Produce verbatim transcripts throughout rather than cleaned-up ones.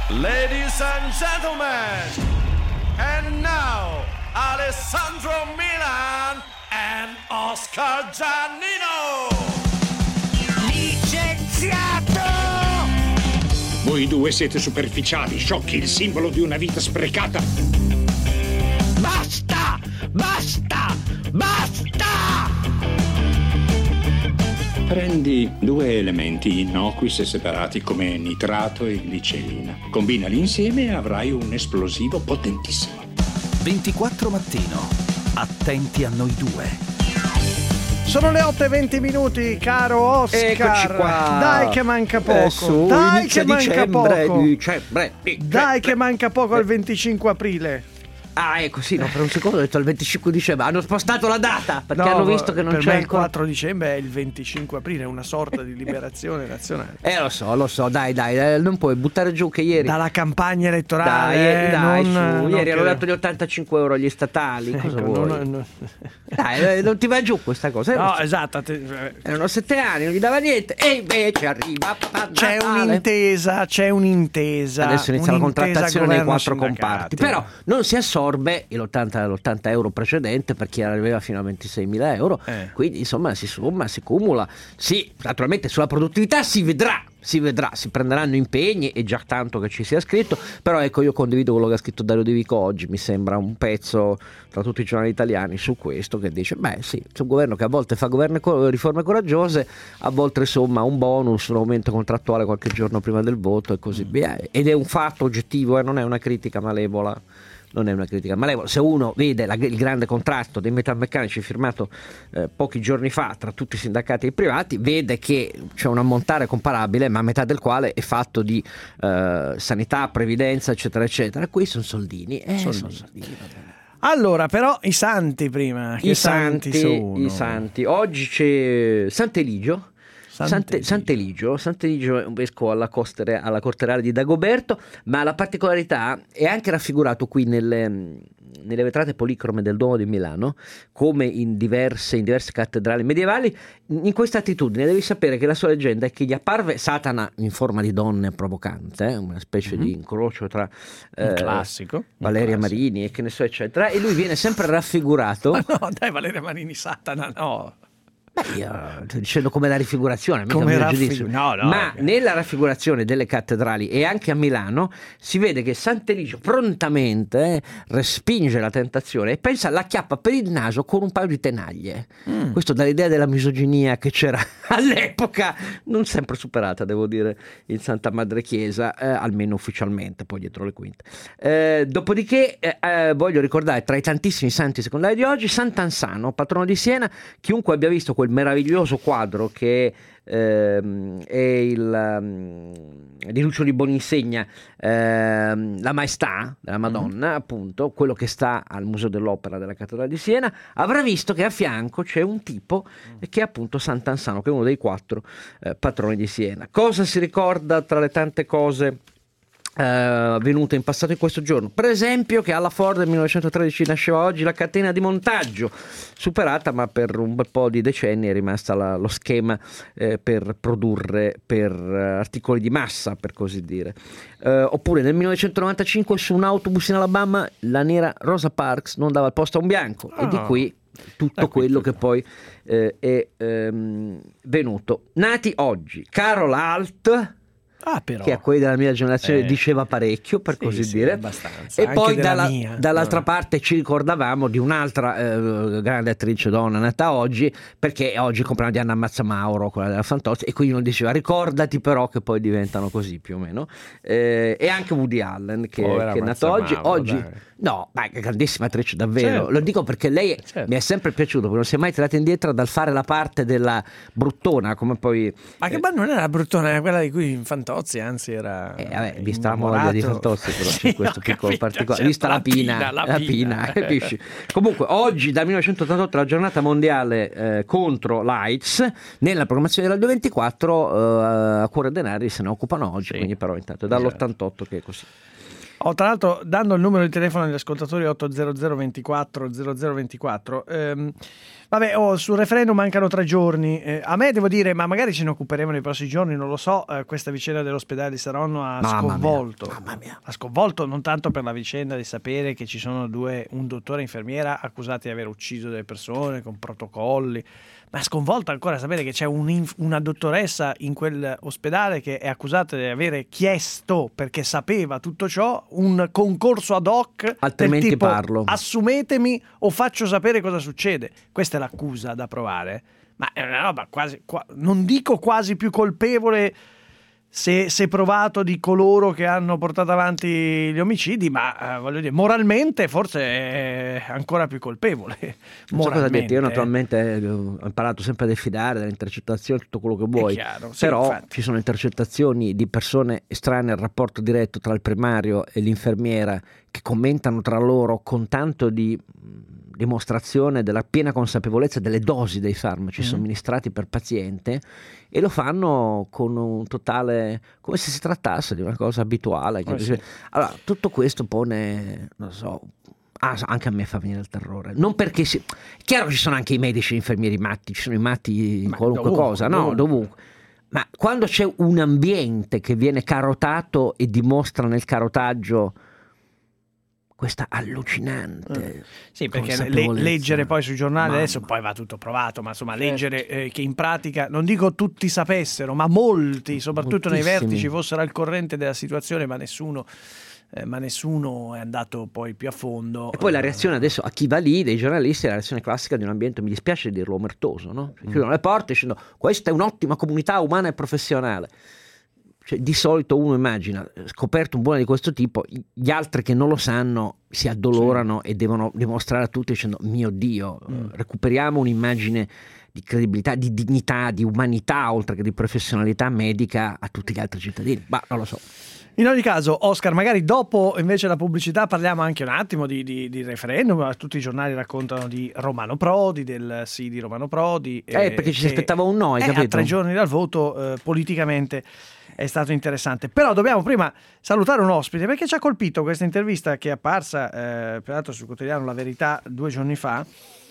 Ladies and gentlemen, and now Alessandro Milan and Oscar Giannino. Licenziato! Voi due siete superficiali, sciocchi, il simbolo di una vita sprecata. Basta! Basta! Basta! Prendi due elementi innocui se separati come nitrato e glicerina. Combinali insieme e avrai un esplosivo potentissimo. ventiquattro mattino. Attenti a noi due. Sono le otto e venti minuti, caro Oscar. Eccoci qua. Dai che manca poco. Eh, su, Dai inizia che manca dicembre, poco. Dicembre, Dai dicembre. che manca poco al venticinque aprile. Ah, ecco, sì, no, per un secondo ho detto il venticinque dicembre. Hanno spostato la data perché No, hanno visto che non per c'è me ancora. il quattro dicembre è il venticinque aprile, è una sorta di liberazione nazionale. Eh, lo so, lo so, dai, dai, eh, non puoi buttare giù che ieri. Dalla campagna elettorale. Dai, eh, dai, non, su, non ieri hanno che- dato gli ottantacinque euro agli statali. Cosa Ecco, vuoi? non- non- Dai, eh, non ti va giù questa cosa. No, Erano- esatto. te- Erano sette anni, non gli dava niente. E invece arriva. C'è Natale. un'intesa, c'è un'intesa. Adesso inizia la un'intesa contrattazione nei quattro governo-sindacati. comparti. Però non si assorbe l'ottanta, l'ottanta euro precedente per chi arriva fino a ventiseimila euro. Eh. Quindi insomma si somma, si cumula. Sì, naturalmente sulla produttività si vedrà. Si vedrà, si prenderanno impegni, è già tanto che ci sia scritto, però ecco, io condivido quello che ha scritto Dario De Vico oggi, mi sembra un pezzo tra tutti i giornali italiani su questo, che dice beh sì, c'è un governo che a volte fa governo, riforme coraggiose, a volte insomma un bonus, un aumento contrattuale qualche giorno prima del voto e così via, ed è un fatto oggettivo, eh, non è una critica malevola. Non è una critica malevola. Se uno vede la, il grande contratto dei metalmeccanici firmato eh, pochi giorni fa tra tutti i sindacati e i privati, vede che c'è un ammontare comparabile, ma metà del quale è fatto di eh, sanità, previdenza, eccetera, eccetera. Qui sono soldini. Eh, Soldini. sono soldini, vabbè. Allora, però, i santi prima. Che I santi, santi, sono? i santi. Oggi c'è Sant'Eligio. Sante, Sant'Eligio, Sant'Eligio è un vescovo alla, costere, alla corte reale di Dagoberto, ma la particolarità è anche raffigurato qui nelle, nelle vetrate policrome del Duomo di Milano, come in diverse, in diverse cattedrali medievali. In questa attitudine devi sapere che la sua leggenda è che gli apparve Satana in forma di donna provocante, eh, una specie mm-hmm. di incrocio tra un eh, classico, un Valeria classico. Marini e che ne so eccetera, e lui viene sempre raffigurato. Ma no, dai, Valeria Marini, Satana, no. Beh, io sto dicendo come la raffigurazione, mica Come un mio raffig- giudizio. no, no, ma ok. nella raffigurazione delle cattedrali e anche a Milano si vede che Sant'Eligio prontamente eh, respinge la tentazione e pensa alla chiappa per il naso con un paio di tenaglie. Mm. Questo dall'idea della misoginia che c'era all'epoca, non sempre superata, devo dire, in Santa Madre Chiesa, eh, almeno ufficialmente, poi dietro le quinte. Eh, dopodiché eh, eh, voglio ricordare tra i tantissimi santi secondari di oggi Sant'Ansano, patrono di Siena. Chiunque abbia visto quel meraviglioso quadro che ehm, è il um, di Lucio di Boninsegna, ehm, La Maestà della Madonna, mm-hmm. appunto, quello che sta al Museo dell'Opera della Cattedrale di Siena, avrà visto che a fianco c'è un tipo che è appunto Sant'Ansano, che è uno dei quattro eh, patroni di Siena. Cosa si ricorda tra le tante cose Uh, avvenute in passato in questo giorno? Per esempio che alla Ford nel millenovecentotredici nasceva oggi la catena di montaggio, superata, ma per un bel po' di decenni è rimasta la, lo schema eh, per produrre per uh, articoli di massa, per così dire. Uh, oppure nel millenovecentonovantacinque su un autobus in Alabama la nera Rosa Parks non dava il posto a un bianco, oh. e di qui tutto quello che poi eh, è ehm, venuto. Nati oggi Carol Alt, Ah, però. che a quelli della mia generazione Eh. diceva parecchio, per Sì, così sì, dire, abbastanza. e Anche poi della dalla, mia. dall'altra No. parte ci ricordavamo di un'altra eh, grande attrice donna nata oggi, perché oggi compleanno di Anna Mazzamauro, quella della Fantozzi, e quindi uno diceva ricordati però che poi diventano così più o meno, eh, e anche Woody Allen che, Povera che è nato oggi Mazzamauro, oggi dai. no, ma è grandissima attrice davvero. Certo. Lo dico perché lei Certo. mi è sempre piaciuto, perché non si è mai tirata indietro dal fare la parte della bruttona, come poi Ma che eh, beh, non era bruttona, era quella di cui Fantozzi, anzi era Eh, vabbè, vista la moglie di Fantozzi, però sì, c'è questo ho piccolo capito, particolare, certo, vista la pina, la la pina, capisci? Comunque, oggi dal millenovecentottantotto la giornata mondiale eh, contro l'AIDS, nella programmazione del ventiquattro eh, a Cuore Denari se ne occupano oggi, Sì. quindi però intanto è dall'ottantotto che è così. Oh, tra l'altro, dando il numero di telefono agli ascoltatori otto zero zero ventiquattro zero zero ventiquattro, ehm, vabbè, oh, sul referendum mancano tre giorni. Eh, a me devo dire, ma magari ce ne occuperemo nei prossimi giorni, non lo so. Eh, questa vicenda dell'ospedale di Saronno ha Mamma sconvolto. mia, mamma mia. Ha sconvolto non tanto per la vicenda di sapere che ci sono due, un dottore e infermiera accusati di aver ucciso delle persone con protocolli, ma ha sconvolto ancora sapere che c'è un, una dottoressa in quell'ospedale che è accusata di avere chiesto, perché sapeva tutto ciò, un concorso ad hoc, Altrimenti del tipo, parlo. assumetemi o faccio sapere cosa succede. Questa è l'accusa da provare, ma è una roba quasi, qua, non dico quasi più colpevole se, se provato di coloro che hanno portato avanti gli omicidi, ma eh, voglio dire, moralmente forse è ancora più colpevole. Non so cosa dirti, io Moralmente. naturalmente eh, ho imparato sempre a diffidare delle intercettazioni, tutto quello che vuoi, chiaro, sì, però infatti. ci sono intercettazioni di persone estranee al rapporto diretto tra il primario e l'infermiera che commentano tra loro con tanto di mh, dimostrazione della piena consapevolezza delle dosi dei farmaci Mm. somministrati per paziente, e lo fanno con un totale, come se si trattasse di una cosa abituale. Eh sì. Allora, tutto questo pone, non so, ah, anche a me fa venire il terrore. Non perché si... È chiaro che ci sono anche i medici e gli infermieri matti, ci sono i matti in Ma qualunque dovunque, cosa, no? dovunque. Dovunque. Ma quando c'è un ambiente che viene carotato e dimostra nel carotaggio questa allucinante Sì, perché le- consapevolezza. leggere poi sui giornali, Mamma. adesso poi va tutto provato, ma insomma Certo. leggere eh, che in pratica, non dico tutti sapessero, ma molti, soprattutto nei Moltissimi. vertici, fossero al corrente della situazione, ma nessuno, eh, ma nessuno è andato poi più a fondo. E poi la Eh, reazione adesso a chi va lì, dei giornalisti, è la reazione classica di un ambiente, mi dispiace dirlo, omertoso, no? Mm. Chiudono le porte dicendo questa è un'ottima comunità umana e professionale. Cioè, di solito uno immagina, scoperto un buono di questo tipo, gli altri che non lo sanno si addolorano e devono dimostrare a tutti dicendo mio Dio, Mm. eh, recuperiamo un'immagine di credibilità, di dignità, di umanità, oltre che di professionalità medica a tutti gli altri cittadini. Ma non lo so. In ogni caso, Oscar, magari dopo invece la pubblicità parliamo anche un attimo di, di, di referendum. Tutti i giornali raccontano di Romano Prodi, del sì di Romano Prodi. Eh, perché ci si che- aspettava un no, hai eh, capito? A tre giorni dal voto, eh, politicamente è stato interessante. Però dobbiamo prima salutare un ospite, perché ci ha colpito questa intervista che è apparsa, eh, peraltro sul quotidiano La Verità, due giorni fa.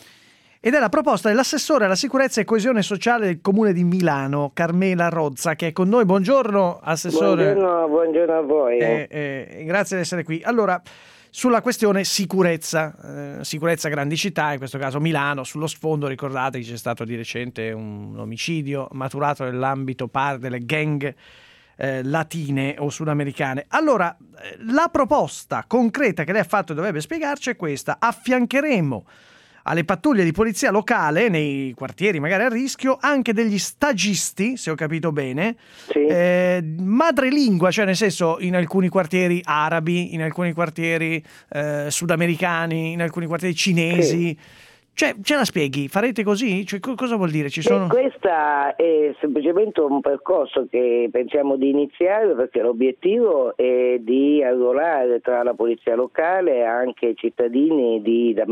Ed è la proposta dell'assessore alla sicurezza e coesione sociale del Comune di Milano, Carmela Rozza, che è con noi. Buongiorno, assessore. Buongiorno, buongiorno a voi. Eh, eh, grazie di essere qui. Allora, sulla questione sicurezza, eh, sicurezza grandi città, in questo caso Milano, sullo sfondo ricordate che c'è stato di recente un omicidio maturato nell'ambito par delle gang eh, latine o sudamericane. Allora, eh, la proposta concreta che lei ha fatto e dovrebbe spiegarci è questa: affiancheremo alle pattuglie di polizia locale nei quartieri magari a rischio anche degli stagisti, se ho capito bene, Sì. eh, madrelingua, cioè nel senso in alcuni quartieri arabi, in alcuni quartieri eh, sudamericani, in alcuni quartieri cinesi. Cioè, ce la spieghi? Farete così? Cioè, co- cosa vuol dire? Ci sono... E questa è semplicemente un percorso che pensiamo di iniziare, perché l'obiettivo è di arruolare tra la polizia locale anche cittadini di da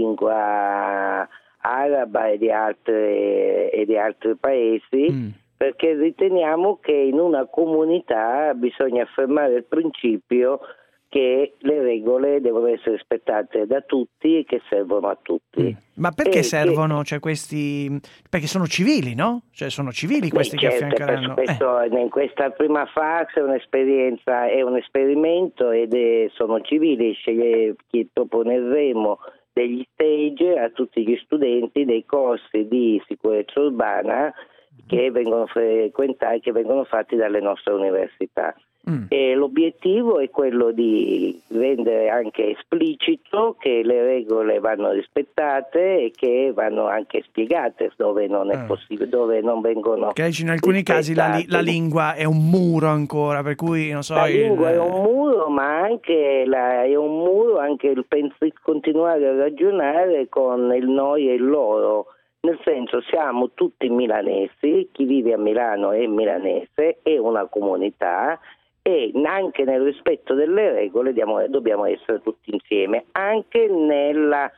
madrelingua araba e di altre, e di altri paesi, Mm. perché riteniamo che in una comunità bisogna affermare il principio che le regole devono essere rispettate da tutti e che servono a tutti. Ma perché E servono, cioè, questi... Perché sono civili, no? Cioè sono civili questi Beh, che certo, affiancheranno... per questo, in questa prima fase è un'esperienza, è un esperimento ed è, sono civili, sceglie, chi proponeremo degli stage a tutti gli studenti dei corsi di sicurezza urbana che vengono frequentati, che vengono fatti dalle nostre università. Mm. E l'obiettivo è quello di rendere anche esplicito che le regole vanno rispettate e che vanno anche spiegate dove non è Ah. possibile, dove non vengono Che in alcuni casi la, li- rispettate. la lingua è un muro ancora, per cui non so... La il- lingua è un muro, ma anche la, è un muro anche il pens- continuare a ragionare con il noi e il loro. Nel senso, siamo tutti milanesi, chi vive a Milano è milanese, è una comunità, e anche nel rispetto delle regole diamo- dobbiamo essere tutti insieme, anche nella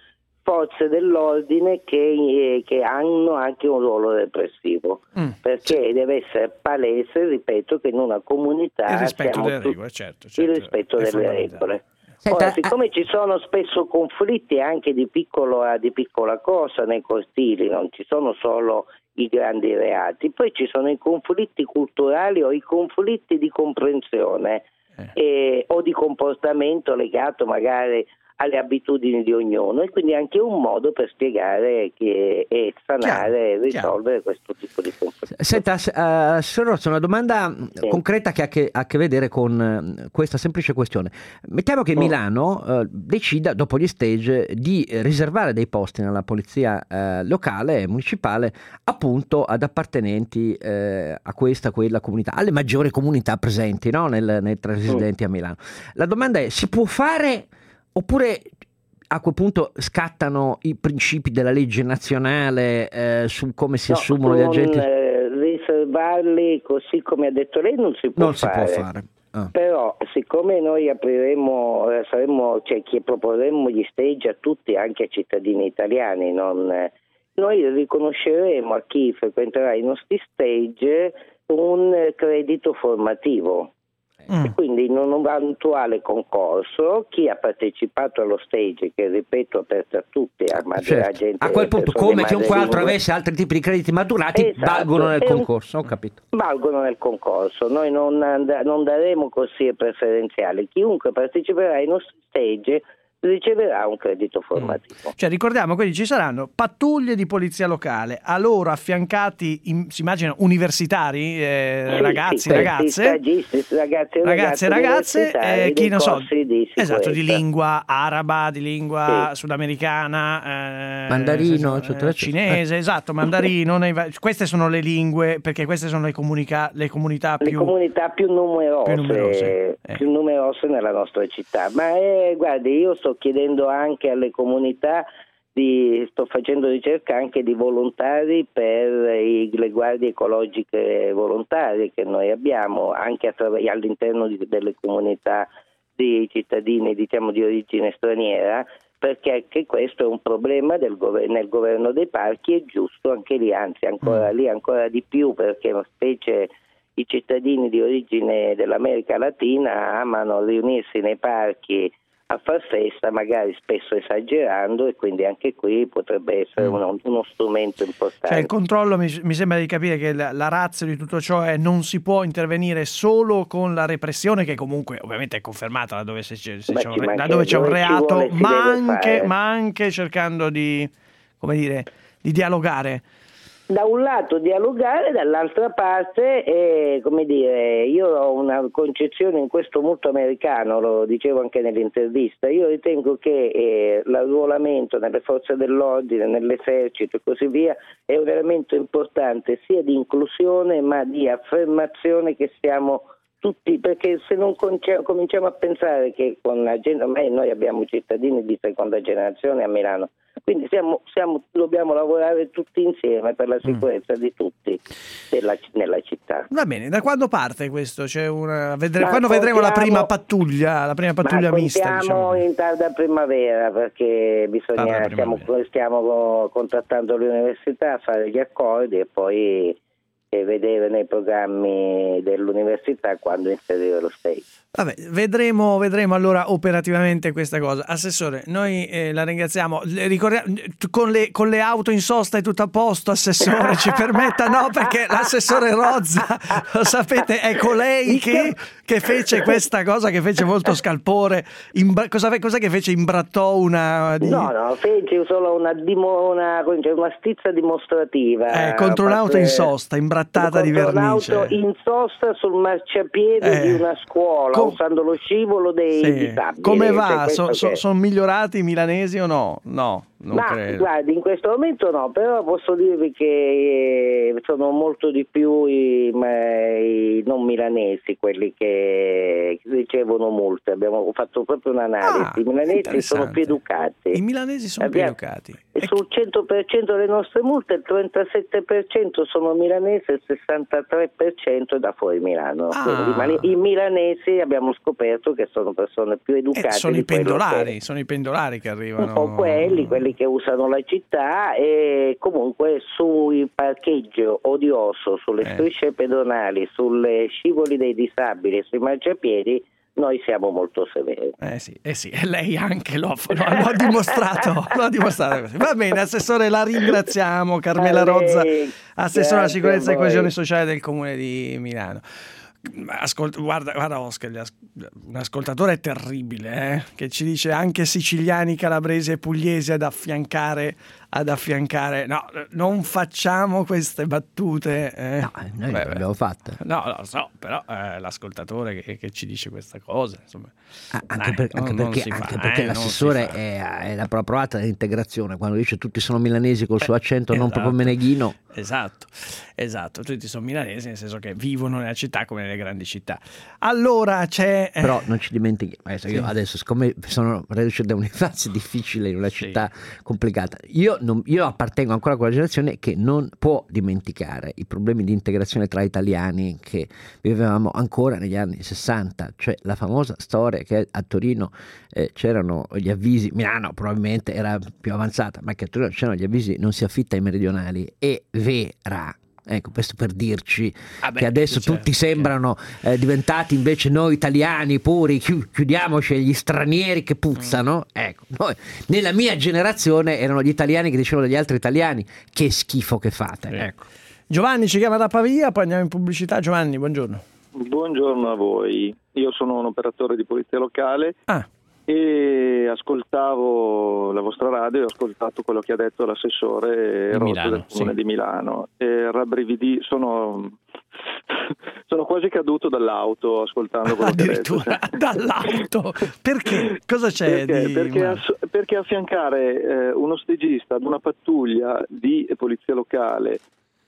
forze dell'ordine che, eh, che hanno anche un ruolo repressivo, mm, perché sì. deve essere palese, ripeto, che in una comunità il rispetto delle tu- regole, certo, certo, il rispetto delle regole. Senta, Ora, siccome ci sono spesso conflitti anche di, piccolo, di piccola cosa nei cortili, non ci sono solo i grandi reati, poi ci sono i conflitti culturali o i conflitti di comprensione eh. Eh, o di comportamento legato magari alle abitudini di ognuno, e quindi anche un modo per spiegare che, e sanare e risolvere chiaro. questo tipo di conflitto. Senta, uh, signor Rozzo, una domanda sì. concreta che ha che, ha a che vedere con uh, questa semplice questione. Mettiamo che oh. Milano uh, decida, dopo gli stage, di riservare dei posti nella polizia uh, locale e municipale appunto ad appartenenti uh, a questa, quella comunità, alle maggiori comunità presenti, no? Nel, nei tra residenti mm. a Milano. La domanda è: si può fare, oppure a quel punto scattano i principi della legge nazionale eh, su come si no, assumono gli agenti? Eh, riservarli così come ha detto lei non si può non fare. Si può fare. Ah. Però siccome noi apriremo, eh, saremo, cioè che proporremo gli stage a tutti, anche ai cittadini italiani, non, eh, noi riconosceremo a chi frequenterà i nostri stage un credito formativo. Mm. E quindi in un eventuale concorso chi ha partecipato allo stage, che ripeto aperto a tutti, a, certo. gente, a quel punto come chiunque altro avesse altri tipi di crediti maturati, esatto, valgono nel concorso, ho capito. Valgono nel concorso, noi non, and- non daremo corsie preferenziali, chiunque parteciperà ai nostri stage riceverà un credito formativo. Cioè ricordiamo, quindi ci saranno pattuglie di polizia locale, a loro affiancati, in, si immagina, universitari, eh, sì, ragazzi, sì, ragazze, stagisti, ragazzi, ragazze e ragazze, eh, chi non so, di esatto, di lingua araba, di lingua sì. sudamericana, eh, mandarino, eh, eccetera, cinese, eh. esatto, mandarino, nei, queste sono le lingue, perché queste sono le comunica, le comunità più le comunità più numerose, più numerose, eh. più numerose nella nostra città. Ma eh, guardi, io sto chiedendo anche alle comunità, di, sto facendo ricerca anche di volontari per i, le guardie ecologiche volontarie che noi abbiamo anche attrav- all'interno di, delle comunità di cittadini, diciamo, di origine straniera, perché anche questo è un problema del governo, nel governo dei parchi è giusto anche lì, anzi ancora lì ancora di più, perché specie i cittadini di origine dell'America Latina amano riunirsi nei parchi a far festa, magari spesso esagerando, e quindi anche qui potrebbe essere uno, uno strumento importante. Cioè il controllo, mi, mi sembra di capire che la, la ratio di tutto ciò è non si può intervenire solo con la repressione, che comunque ovviamente è confermata laddove, se c'è, se c'è, un, re, laddove c'è un reato, vuole, ma, anche, ma anche cercando di, come dire, di dialogare. Da un lato dialogare, dall'altra parte, eh, come dire, io ho una concezione in questo molto americano, lo dicevo anche nell'intervista, io ritengo che eh, l'arruolamento nelle forze dell'ordine, nell'esercito e così via è un elemento importante sia di inclusione ma di affermazione che siamo tutti, perché se non cominciamo a pensare che con la gente, ormai noi abbiamo cittadini di seconda generazione a Milano, quindi siamo, siamo, dobbiamo lavorare tutti insieme per la sicurezza mm. di tutti della, nella città. Va bene, da quando parte questo? C'è una, vedre, quando vedremo la prima pattuglia, la prima pattuglia mista? Siamo diciamo. in tarda primavera, perché bisogna, stiamo, stiamo contattando le università a fare gli accordi e poi e vedere nei programmi dell'università quando inserire lo stage. Vabbè, vedremo, vedremo allora operativamente questa cosa. Assessore, noi eh, la ringraziamo. Le ricordiamo, con le, con le auto in sosta è tutto a posto, Assessore, ci permetta? No, perché l'assessore Rozza, lo sapete, è colei che, che fece questa cosa, che fece molto scalpore. Imbra- cosa, cosa che fece? Imbrattò una... Di... No, no, fece solo una, dimo, una, una stizza dimostrativa. Eh, contro un'auto in sosta, imbrattata di vernice. Un'auto in sosta sul marciapiede eh, di una scuola. Com- usando lo scivolo dei sì. disabili. Come va? Cioè, so, so, che... Sono migliorati i milanesi o no? No, non Ma, credo. Guardi, in questo momento no, però posso dirvi che sono molto di più i, i non milanesi quelli che ricevono multe, abbiamo fatto proprio un'analisi, Ah, i milanesi interessante. sono più educati. I milanesi sono Abbiamo- più educati. E sul cento per cento delle nostre multe il trentasette per cento sono milanesi e il sessantatré per cento è da fuori Milano. Ah. Quindi, ma i milanesi abbiamo scoperto che sono persone più educate. Eh, sono di i quello pendolari, che- sono i pendolari che arrivano. Un po' quelli, quelli che usano la città, e comunque sui parcheggio odioso, sulle Eh. strisce pedonali, sulle scivoli dei disabili e sui marciapiedi noi siamo molto severi. Eh sì, eh sì, e lei anche lo ha, lo ha- lo ha dimostrato, lo ha dimostrato così. Va bene, assessore, la ringraziamo, Carmela A lei, Rozza, assessore alla grazie sicurezza a e voi. coesione sociale del Comune di Milano. Ascolta, guarda, guarda Oscar, gli as- un ascoltatore terribile, eh, che ci dice anche siciliani, calabresi e pugliesi ad affiancare, ad affiancare. No, non facciamo queste battute. eh. No, noi Beh, le abbiamo fatte. No, lo so, però eh, l'ascoltatore che, che ci dice questa cosa, insomma. Ah, anche, Eh, per- non- anche non perché, si fa, anche perché eh, non l'assessore si fa. è, è la provata dell'integrazione, quando dice tutti sono milanesi col suo accento non esatto. proprio meneghino. Esatto, esatto, tutti sono milanesi, nel senso che vivono nella città come nelle grandi città. Allora c'è... eh, Però non ci dimentichiamo, adesso, io adesso siccome sono reduce da un'infanzia difficile in una Sì. città complicata, io, non- io appartengo ancora a quella generazione che non può dimenticare i problemi di integrazione tra italiani che vivevamo ancora negli anni sessanta, cioè la famosa storia che a Torino eh, c'erano gli avvisi, Milano probabilmente era più avanzata, ma che a Torino c'erano gli avvisi non si affitta ai meridionali, è vera. Ecco, questo per dirci Ah beh, che adesso certo, tutti sembrano eh, diventati invece noi italiani puri, chi- chiudiamoci agli stranieri che puzzano. Ecco, noi, nella mia generazione erano gli italiani che dicevano degli altri italiani che schifo che fate. Sì. Ecco. Giovanni ci chiama da Pavia, poi andiamo in pubblicità. Giovanni, buongiorno. Buongiorno a voi, io sono un operatore di polizia locale Ah, e ascoltavo la vostra radio e ho ascoltato quello che ha detto l'assessore Rozza Milano, del Comune sì. di Milano e rabbrividì, sono, sono quasi caduto dall'auto ascoltando quello che ha detto. addirittura dall'auto. Perché? Cosa c'è Perché, di... perché, ma- ass- perché affiancare eh, uno stagista ad una pattuglia di polizia locale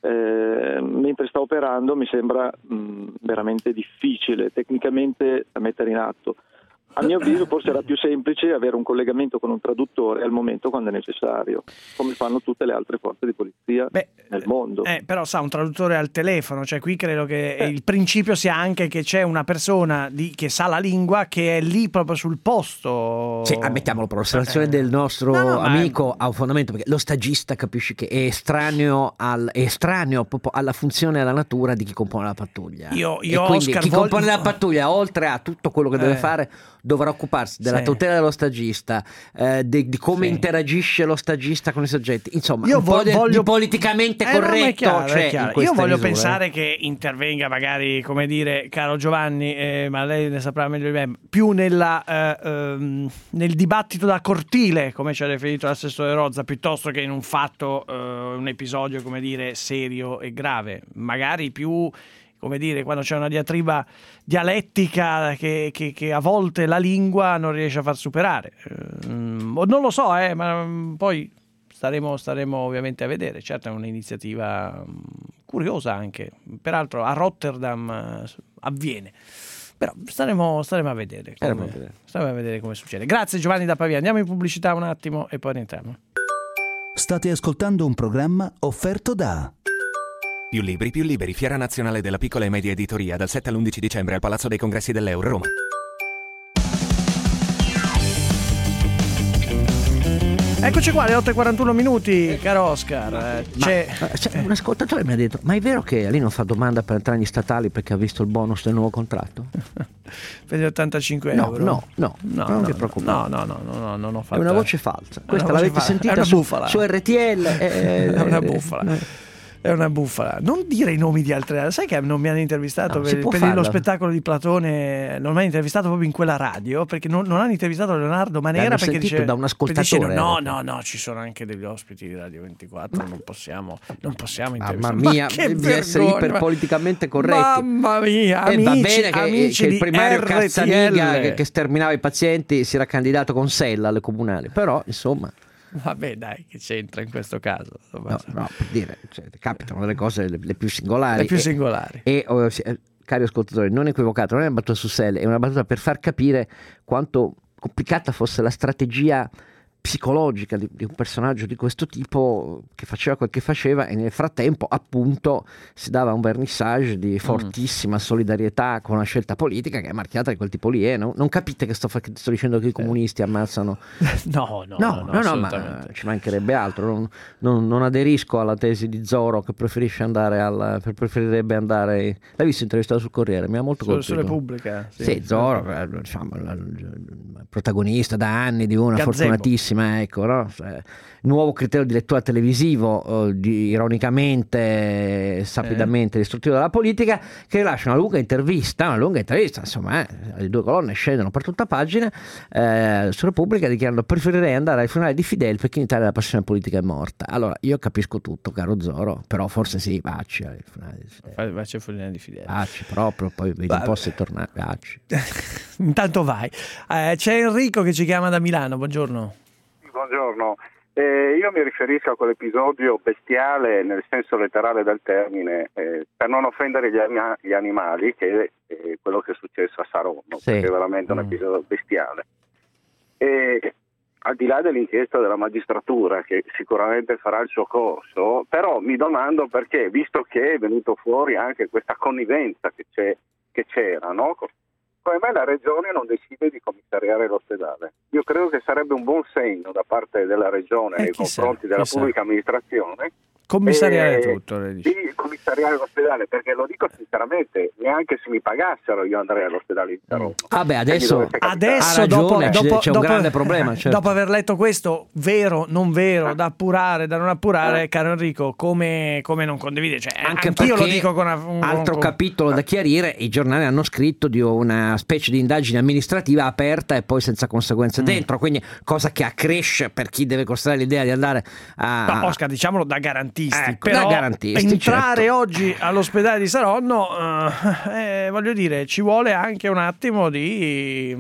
eh, mentre sta operando mi sembra mh, veramente difficile tecnicamente da mettere in atto. A mio avviso forse era più semplice avere un collegamento con un traduttore al momento quando è necessario, come fanno tutte le altre forze di polizia Beh, nel mondo. Eh, però sa, un traduttore al telefono, cioè qui credo che il principio sia anche che c'è una persona di, che sa la lingua che è lì proprio sul posto. Sì, ammettiamolo, però l'osservazione Eh. del nostro No, no, ma- amico ha un fondamento, perché lo stagista capisci che è estraneo, al, è estraneo proprio alla funzione e alla natura di chi compone la pattuglia. Io- io, e quindi Oscar, chi voglio- compone la pattuglia, oltre a tutto quello che deve Eh. fare, dovrà occuparsi della Sì. tutela dello stagista, eh, di, di come Sì. interagisce lo stagista con i soggetti, insomma Io un vo- po' del- voglio- di politicamente Eh, no, ma è corretto chiaro, è c'è chiaro. in queste Io voglio misure. pensare che intervenga magari, come dire, caro Giovanni, eh, ma lei ne saprà meglio di me, più nella, eh, ehm, nel dibattito da cortile, come ci ha riferito l'assessore Rozza, piuttosto che in un fatto, eh, un episodio, come dire, serio e grave. Magari più, come dire, quando c'è una diatriba dialettica che, che- che a volte la lingua non riesce a far superare. Eh, non lo so, eh, ma mm, poi staremo, staremo ovviamente a vedere. Certo è un'iniziativa mm, curiosa anche, peraltro a Rotterdam eh, avviene. Però staremo, staremo a vedere Staremo come, a vedere. staremo a vedere come succede. Grazie Giovanni da Pavia, andiamo in pubblicità un attimo e poi rientriamo. State ascoltando un programma offerto da Più libri, più liberi. Fiera nazionale della piccola e media editoria dal sette all'undici dicembre al Palazzo dei Congressi dell'Euro, Roma. Eccoci qua, alle otto e quarantuno minuti, caro Oscar. eh, Ma, C'è... eh, cioè, un ascoltatore mi ha detto: ma è vero che lì non fa domanda per entrare negli statali perché ha visto il bonus del nuovo contratto? Per gli ottantacinque No, euro? no, no, no, non no, ti preoccupare. no, no, no, no, no, non ho È fatto. una voce falsa. È Questa una voce l'avete falsa. sentita È una su, bufala. su R T L. eh, È una eh, bufala. eh. È una bufala. Non dire i nomi di altre radio. Sai che non mi hanno intervistato No, si per, può per farlo. lo spettacolo di Platone? Non mi hanno intervistato proprio in quella radio perché non, non hanno intervistato Leonardo Manera L'hanno perché sentito dice, da un perché dice, ascoltatore, no, eh. no, no, ci sono anche degli ospiti di Radio ventiquattro. Non possiamo, non possiamo Mamma intervistare. mia, Ma che di essere vergogna, iper ma- politicamente corretti. Mamma mia, E amici, va bene che, amici che il di primario R T L. Cazzaniga che, che sterminava i pazienti si era candidato con Sella alle comunali, però insomma Vabbè, dai, che c'entra in questo caso? no, no, per dire, cioè, capitano delle cose le, le più singolari Le più e- singolari. e, oh, si- eh, cari ascoltatori, non equivocate, non è una battuta su Sell, è una battuta per far capire quanto complicata fosse la strategia psicologica di, di un personaggio di questo tipo, che faceva quel che faceva e nel frattempo appunto si dava un vernissage di fortissima solidarietà con una scelta politica che è marchiata di quel tipo lì. Eh? Non, non capite che sto, che sto dicendo che i comunisti ammazzano? No, no, no, no, no, no, ma ci mancherebbe altro. Non, non, non aderisco alla tesi di Zoro che preferisce andare al, preferirebbe andare. L'hai visto intervistato sul Corriere? Mi ha molto su, colpito. Su Repubblica. Sì, sì Zoro, diciamo, il protagonista da anni di una Gazebo. fortunatissima, ecco, no? Nuovo criterio di lettura televisivo, eh, di, ironicamente, sapidamente eh. distruttivo della politica, che rilascia una lunga intervista, una lunga intervista, insomma, eh, le due colonne scendono per tutta pagina, eh, su Repubblica, dichiarando: preferirei andare ai funerali di Fidel perché in Italia la passione politica è morta. Allora, io capisco tutto, caro Zoro, però forse sì, vacci ai funerali di Fidel. Vacci ai funerali di Fidel. Vacci proprio, poi vedi un po' se tornare, vacci. Intanto vai. Eh, c'è Enrico che ci chiama da Milano, buongiorno. Buongiorno, eh, io mi riferisco a quell'episodio bestiale nel senso letterale del termine, eh, per non offendere gli, anima- gli animali, che è eh, quello che è successo a Saronno, sì. Perché è veramente un episodio bestiale. E al di là dell'inchiesta della magistratura, che sicuramente farà il suo corso, però mi domando perché, visto che è venuto fuori anche questa connivenza che, c'è, che c'era, no? Come mai la regione non decide di commissariare l'ospedale? Io credo che sarebbe un buon segno da parte della regione eh, nei chissà, confronti della chissà. pubblica amministrazione. Commissariare e, tutto, lei dice. Sì, commissariare l'ospedale, perché lo dico sinceramente, neanche se mi pagassero io andrei all'ospedale di Saronno. Ah beh, adesso, adesso ragione, dopo, dopo, c'è un dopo, grande problema. Certo. Dopo aver letto questo, vero, non vero, da appurare, da non appurare, eh. caro Enrico, come, come non condivide? Cioè, anche anch'io perché, lo dico con una, un, altro con... capitolo da chiarire, i giornali hanno scritto di una specie di indagine amministrativa aperta e poi senza conseguenze mm. dentro, quindi cosa che accresce per chi deve considerare l'idea di andare a... No, Oscar, diciamolo da garantisti, ecco, però da garantisti, entrare certo. oggi all'ospedale di Saronno, eh, eh, voglio dire, ci vuole anche un attimo di,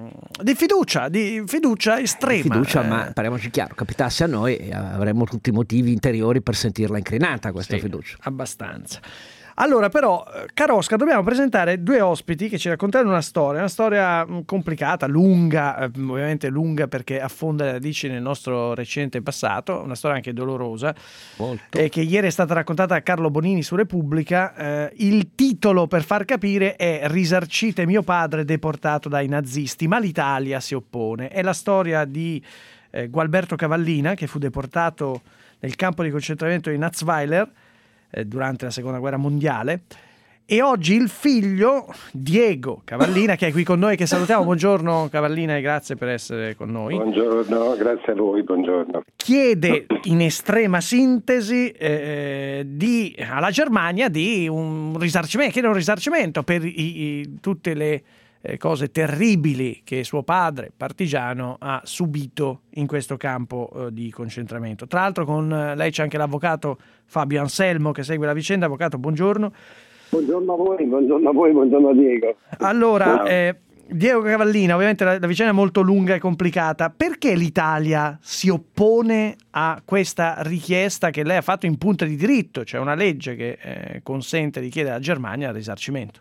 di fiducia, di fiducia estrema. Fiducia, eh. ma parliamoci chiaro, capitasse a noi avremmo tutti i motivi interiori per sentirla incrinata questa sì, fiducia. Abbastanza. Allora, però, caro Oscar, dobbiamo presentare due ospiti che ci racconteranno una storia, una storia complicata, lunga, eh, ovviamente lunga perché affonda le radici nel nostro recente passato, una storia anche dolorosa, eh, che ieri è stata raccontata da Carlo Bonini su Repubblica. Eh, il titolo, per far capire, è "Risarcite mio padre deportato dai nazisti, ma l'Italia si oppone". È la storia di eh, Gualberto Cavallina, che fu deportato nel campo di concentramento di Natzweiler durante la seconda guerra mondiale, e oggi il figlio Diego Cavallina, che è qui con noi, che salutiamo. Buongiorno Cavallina e grazie per essere con noi. Buongiorno, grazie a voi, buongiorno. Chiede in estrema sintesi eh, di, alla Germania di un risarcimento, chiede un risarcimento per i, i, tutte le eh, cose terribili che suo padre partigiano ha subito in questo campo eh, di concentramento. Tra l'altro con eh, lei c'è anche l'avvocato Fabio Anselmo che segue la vicenda. Avvocato, buongiorno. Buongiorno a voi, buongiorno a voi, buongiorno a Diego. Allora, eh, Diego Cavallina, ovviamente la, la vicenda è molto lunga e complicata. Perché l'Italia si oppone a questa richiesta che lei ha fatto in punta di diritto? C'è una legge che eh, consente di chiedere alla Germania il risarcimento.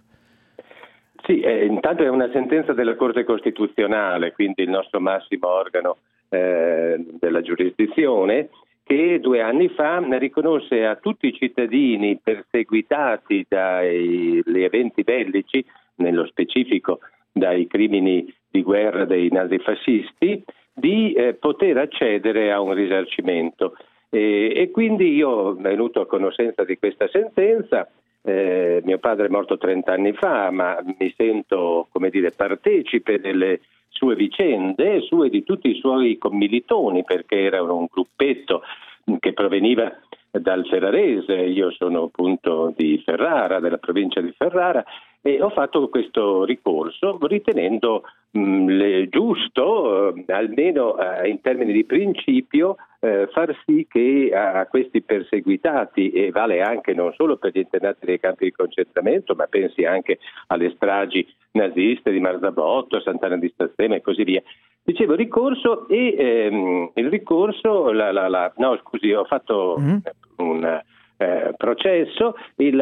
Sì, eh, intanto è una sentenza della Corte Costituzionale, quindi il nostro massimo organo eh, della giurisdizione, che due anni fa riconosce a tutti i cittadini perseguitati dagli eventi bellici, nello specifico dai crimini di guerra dei nazifascisti, di eh, poter accedere a un risarcimento. E, e quindi io, venuto a conoscenza di questa sentenza, eh, mio padre è morto trenta anni fa, ma mi sento, come dire, partecipe delle sue vicende, sue e di tutti i suoi commilitoni, perché era un gruppetto che proveniva dal Ferrarese, io sono appunto di Ferrara, della provincia di Ferrara, e ho fatto questo ricorso ritenendo mh, le, giusto, eh, almeno eh, in termini di principio, eh, far sì che a, a questi perseguitati, e vale anche non solo per gli internati dei campi di concentramento, ma pensi anche alle stragi naziste di Marzabotto, Sant'Anna di Stazzema e così via. Dicevo ricorso e ehm, il ricorso, la, la, la, no scusi, ho fatto mm. un eh, processo. Il,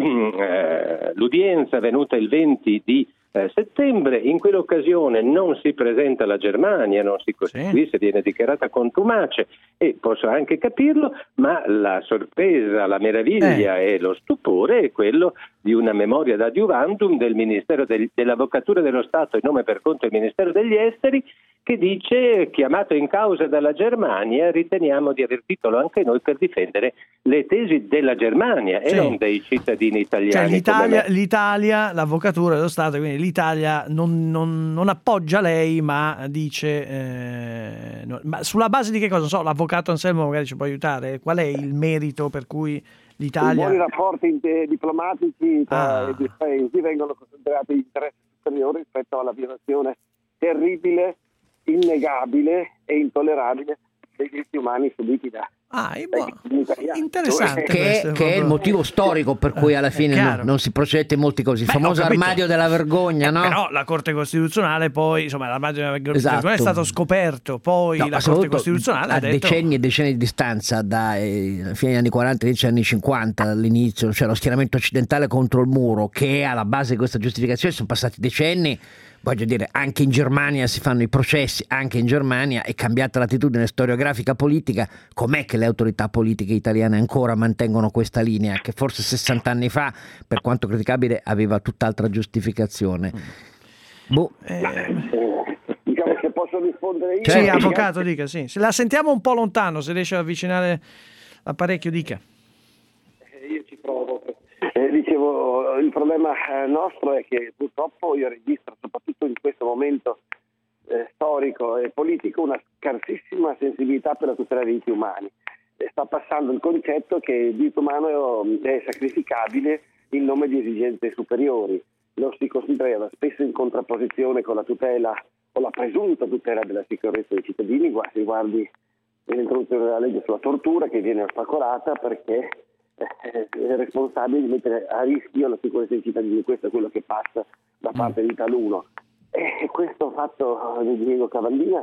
eh, l'udienza è venuta il venti di eh, settembre, in quell'occasione non si presenta la Germania, non si costituisce, sì. Viene dichiarata contumace, e posso anche capirlo, ma la sorpresa, la meraviglia eh. e lo stupore è quello di una memoria d'adiuvandum del Ministero del, dell'Avvocatura dello Stato, in nome per conto del Ministero degli Esteri, che dice: chiamato in causa dalla Germania, riteniamo di aver titolo anche noi per difendere le tesi della Germania e sì. non dei cittadini italiani. Cioè l'Italia, l'Italia, l'Avvocatura dello Stato, quindi l'Italia non, non, non appoggia lei, ma dice eh, no, ma sulla base di che cosa? Non so, l'avvocato Anselmo magari ci può aiutare. Qual è il merito per cui l'Italia... I buoni rapporti diplomatici tra ah. i due paesi vengono considerati interessi superiori rispetto alla violazione terribile, innegabile e intollerabile dei diritti umani subiti da ah, interessante, che, è, che è il motivo storico per cui alla fine non, non si procede in molti casi, il Beh, famoso armadio della vergogna, no? Però la Corte Costituzionale poi, insomma, l'armadio della vergogna esatto. è stato scoperto, poi no, la Corte Costituzionale a ha detto... decenni e decenni di distanza, dai fine degli anni quaranta, inizio degli anni cinquanta, all'inizio, cioè lo schieramento occidentale contro il muro, che è alla base di questa giustificazione, sono passati decenni. Voglio dire, anche in Germania si fanno i processi, anche in Germania è cambiata l'attitudine storiografica politica. Com'è che le autorità politiche italiane ancora mantengono questa linea che forse sessanta anni fa, per quanto criticabile, aveva tutt'altra giustificazione? Boh. Eh, diciamo che posso rispondere io. Sì, avvocato, dica, sì. Se la sentiamo un po' lontano, se riesce ad avvicinare l'apparecchio, dica. Io ci provo. Eh, dicevo, il problema nostro è che purtroppo io registro, soprattutto in questo momento eh, storico e politico, una scarsissima sensibilità per la tutela dei diritti umani. Eh, sta passando il concetto che il diritto umano è sacrificabile in nome di esigenze superiori. Lo si considera spesso in contrapposizione con la tutela o la presunta tutela della sicurezza dei cittadini. Si guardi l'introduzione della legge sulla tortura, che viene ostacolata perché è responsabile di mettere a rischio la sicurezza dei cittadini. Questo è quello che passa da parte di taluno, e questo fatto di Diego Cavallina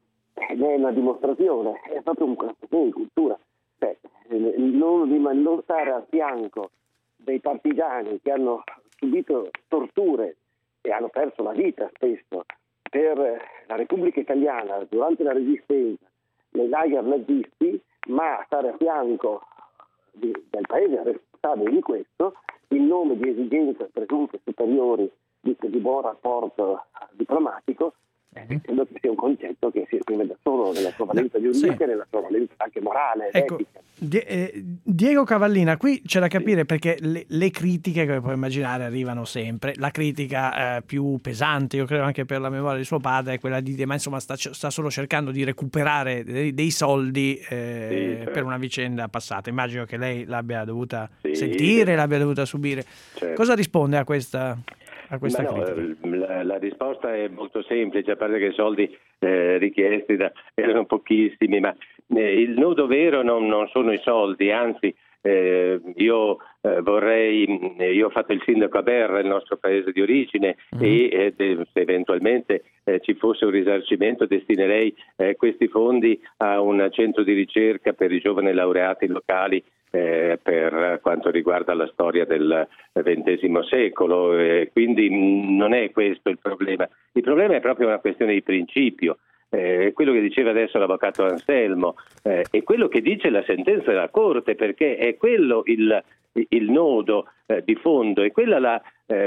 è una dimostrazione, è proprio una questione di cultura, cioè, non, non stare a fianco dei partigiani che hanno subito torture e hanno perso la vita spesso per la Repubblica Italiana durante la Resistenza nei lager nazisti, ma stare a fianco Di, del paese responsabile di questo in nome di esigenze presunte superiori di, di buon rapporto diplomatico. Eh. Credo che sia un concetto che si esprime da solo nella sua valenza no, giuridica sì. e nella sua valenza anche morale ed ecco, etica. Die, eh, Diego Cavallina, qui c'è da capire sì. perché le, le critiche, come puoi immaginare, arrivano sempre. La critica eh, più pesante, io credo anche per la memoria di suo padre, è quella di ma insomma sta, sta solo cercando di recuperare dei, dei soldi eh, sì, certo. per una vicenda passata. Immagino che lei l'abbia dovuta sì. sentire, l'abbia dovuta subire. Certo. Cosa risponde a questa a questa no, critica? La, la risposta è molto semplice, a parte che i soldi eh, richiesti da, erano pochissimi, ma eh, il nodo vero non, non sono i soldi, anzi eh, io eh, vorrei, io ho fatto il sindaco a Berra, il nostro paese di origine, mm. e eh, se eventualmente eh, ci fosse un risarcimento destinerei eh, questi fondi a un centro di ricerca per i giovani laureati locali Eh, per quanto riguarda la storia del ventesimo secolo, eh, quindi mh, non è questo il problema. Il problema è proprio una questione di principio, eh, quello che diceva adesso l'avvocato Anselmo, eh, è quello che dice la sentenza della Corte, perché è quello il, il nodo eh, di fondo, è quella la eh,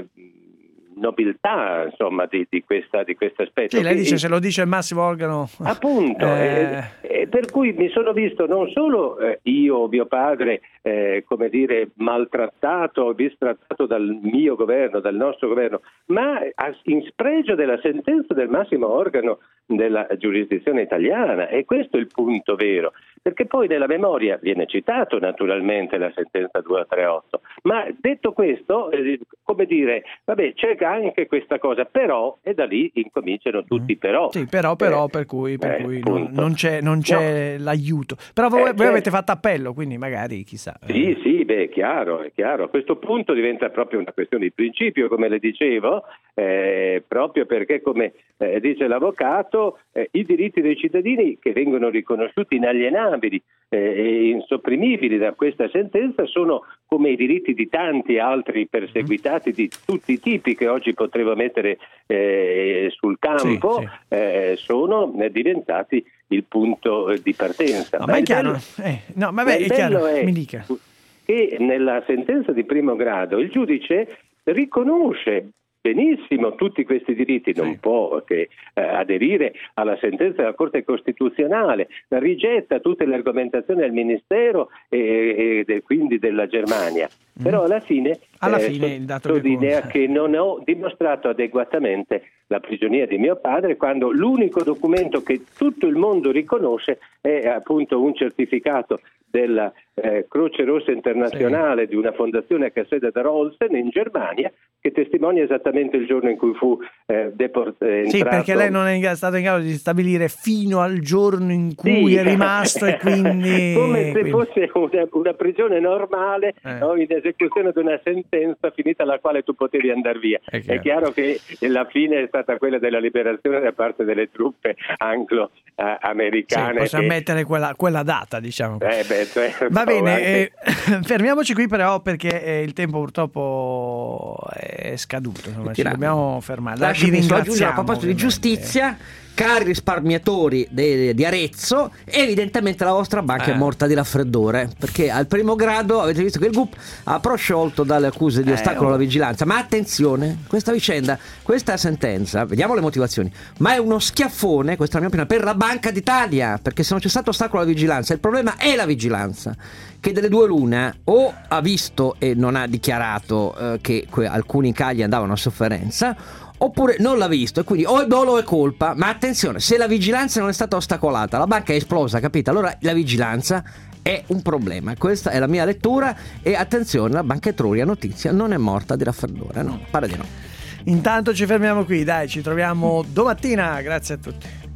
nobiltà, insomma, di, di questa di questo aspetto. Sì, lei dice, se lo dice il massimo organo. Appunto, eh... Eh, eh, per cui mi sono visto non solo eh, io, mio padre, eh, come dire, maltrattato, bistrattato dal mio governo, dal nostro governo, ma in spregio della sentenza del massimo organo della giurisdizione italiana, e questo è il punto vero, perché poi nella memoria viene citato naturalmente la sentenza duecentotrentotto, ma detto questo, eh, come dire, vabbè, c'è anche questa cosa, però, e da lì incominciano tutti i però. Sì, però, però, eh, per cui, per eh, cui non, non c'è, non c'è no. l'aiuto. Però voi, eh, voi avete fatto appello, quindi magari chissà. Sì, sì, beh, è chiaro, è chiaro. A questo punto diventa proprio una questione di principio, come le dicevo, eh, proprio perché, come eh, dice l'avvocato, eh, i diritti dei cittadini che vengono riconosciuti inalienabili eh, insopprimibili da questa sentenza sono, come i diritti di tanti altri perseguitati di tutti i tipi che oggi potremmo mettere eh, sul campo, sì, sì. Eh, sono diventati il punto di partenza. No, ma, ma è chiaro, bello, eh, no, ma beh, è chiaro, è mi dica. Che nella sentenza di primo grado il giudice riconosce benissimo tutti questi diritti, non sì. può che eh, aderire alla sentenza della Corte Costituzionale, rigetta tutte le argomentazioni del Ministero e, e, e quindi della Germania, mm. però alla fine, alla eh, fine il dato sottolinea che, che non ho dimostrato adeguatamente la prigionia di mio padre, quando l'unico documento che tutto il mondo riconosce è appunto un certificato della eh, Croce Rossa Internazionale, sì. di una fondazione che ha sede ad Olsen in Germania, che testimonia esattamente il giorno in cui fu eh, deportato. Sì, perché lei non è stato in grado di stabilire fino al giorno in cui sì. è rimasto e quindi... Come se quindi... fosse una, una prigione normale, eh. no, in esecuzione di una sentenza finita alla quale tu potevi andare via. È chiaro. È chiaro che la fine è stata quella della liberazione da parte delle truppe anglo-americane. Sì, possiamo che... mettere quella, quella data, diciamo. Eh beh, cioè, Va bene, anche... eh, fermiamoci qui però, perché eh, il tempo purtroppo è scaduto, insomma, ci dobbiamo fermare. Lasciami solo aggiungere a proposito di giustizia, cari risparmiatori de, di Arezzo, evidentemente la vostra banca eh. è morta di raffreddore, perché al primo grado avete visto che il G U P ha prosciolto dalle accuse di ostacolo eh, oh. alla vigilanza. Ma attenzione, questa vicenda, questa sentenza, vediamo le motivazioni, ma è uno schiaffone, questa è la mia opinione, per la Banca d'Italia, perché se non c'è stato ostacolo alla vigilanza, il problema è la vigilanza, che delle due l'una o ha visto e non ha dichiarato eh, che que- alcuni incagli andavano a sofferenza, oppure non l'ha visto e quindi o è dolo o è colpa. Ma attenzione, se la vigilanza non è stata ostacolata, la banca è esplosa, capito? Allora la vigilanza è un problema. Questa è la mia lettura e attenzione, la Banca Etruria Notizia non è morta di raffreddore, no, pare di no. Intanto ci fermiamo qui, dai, ci troviamo domattina, grazie a tutti.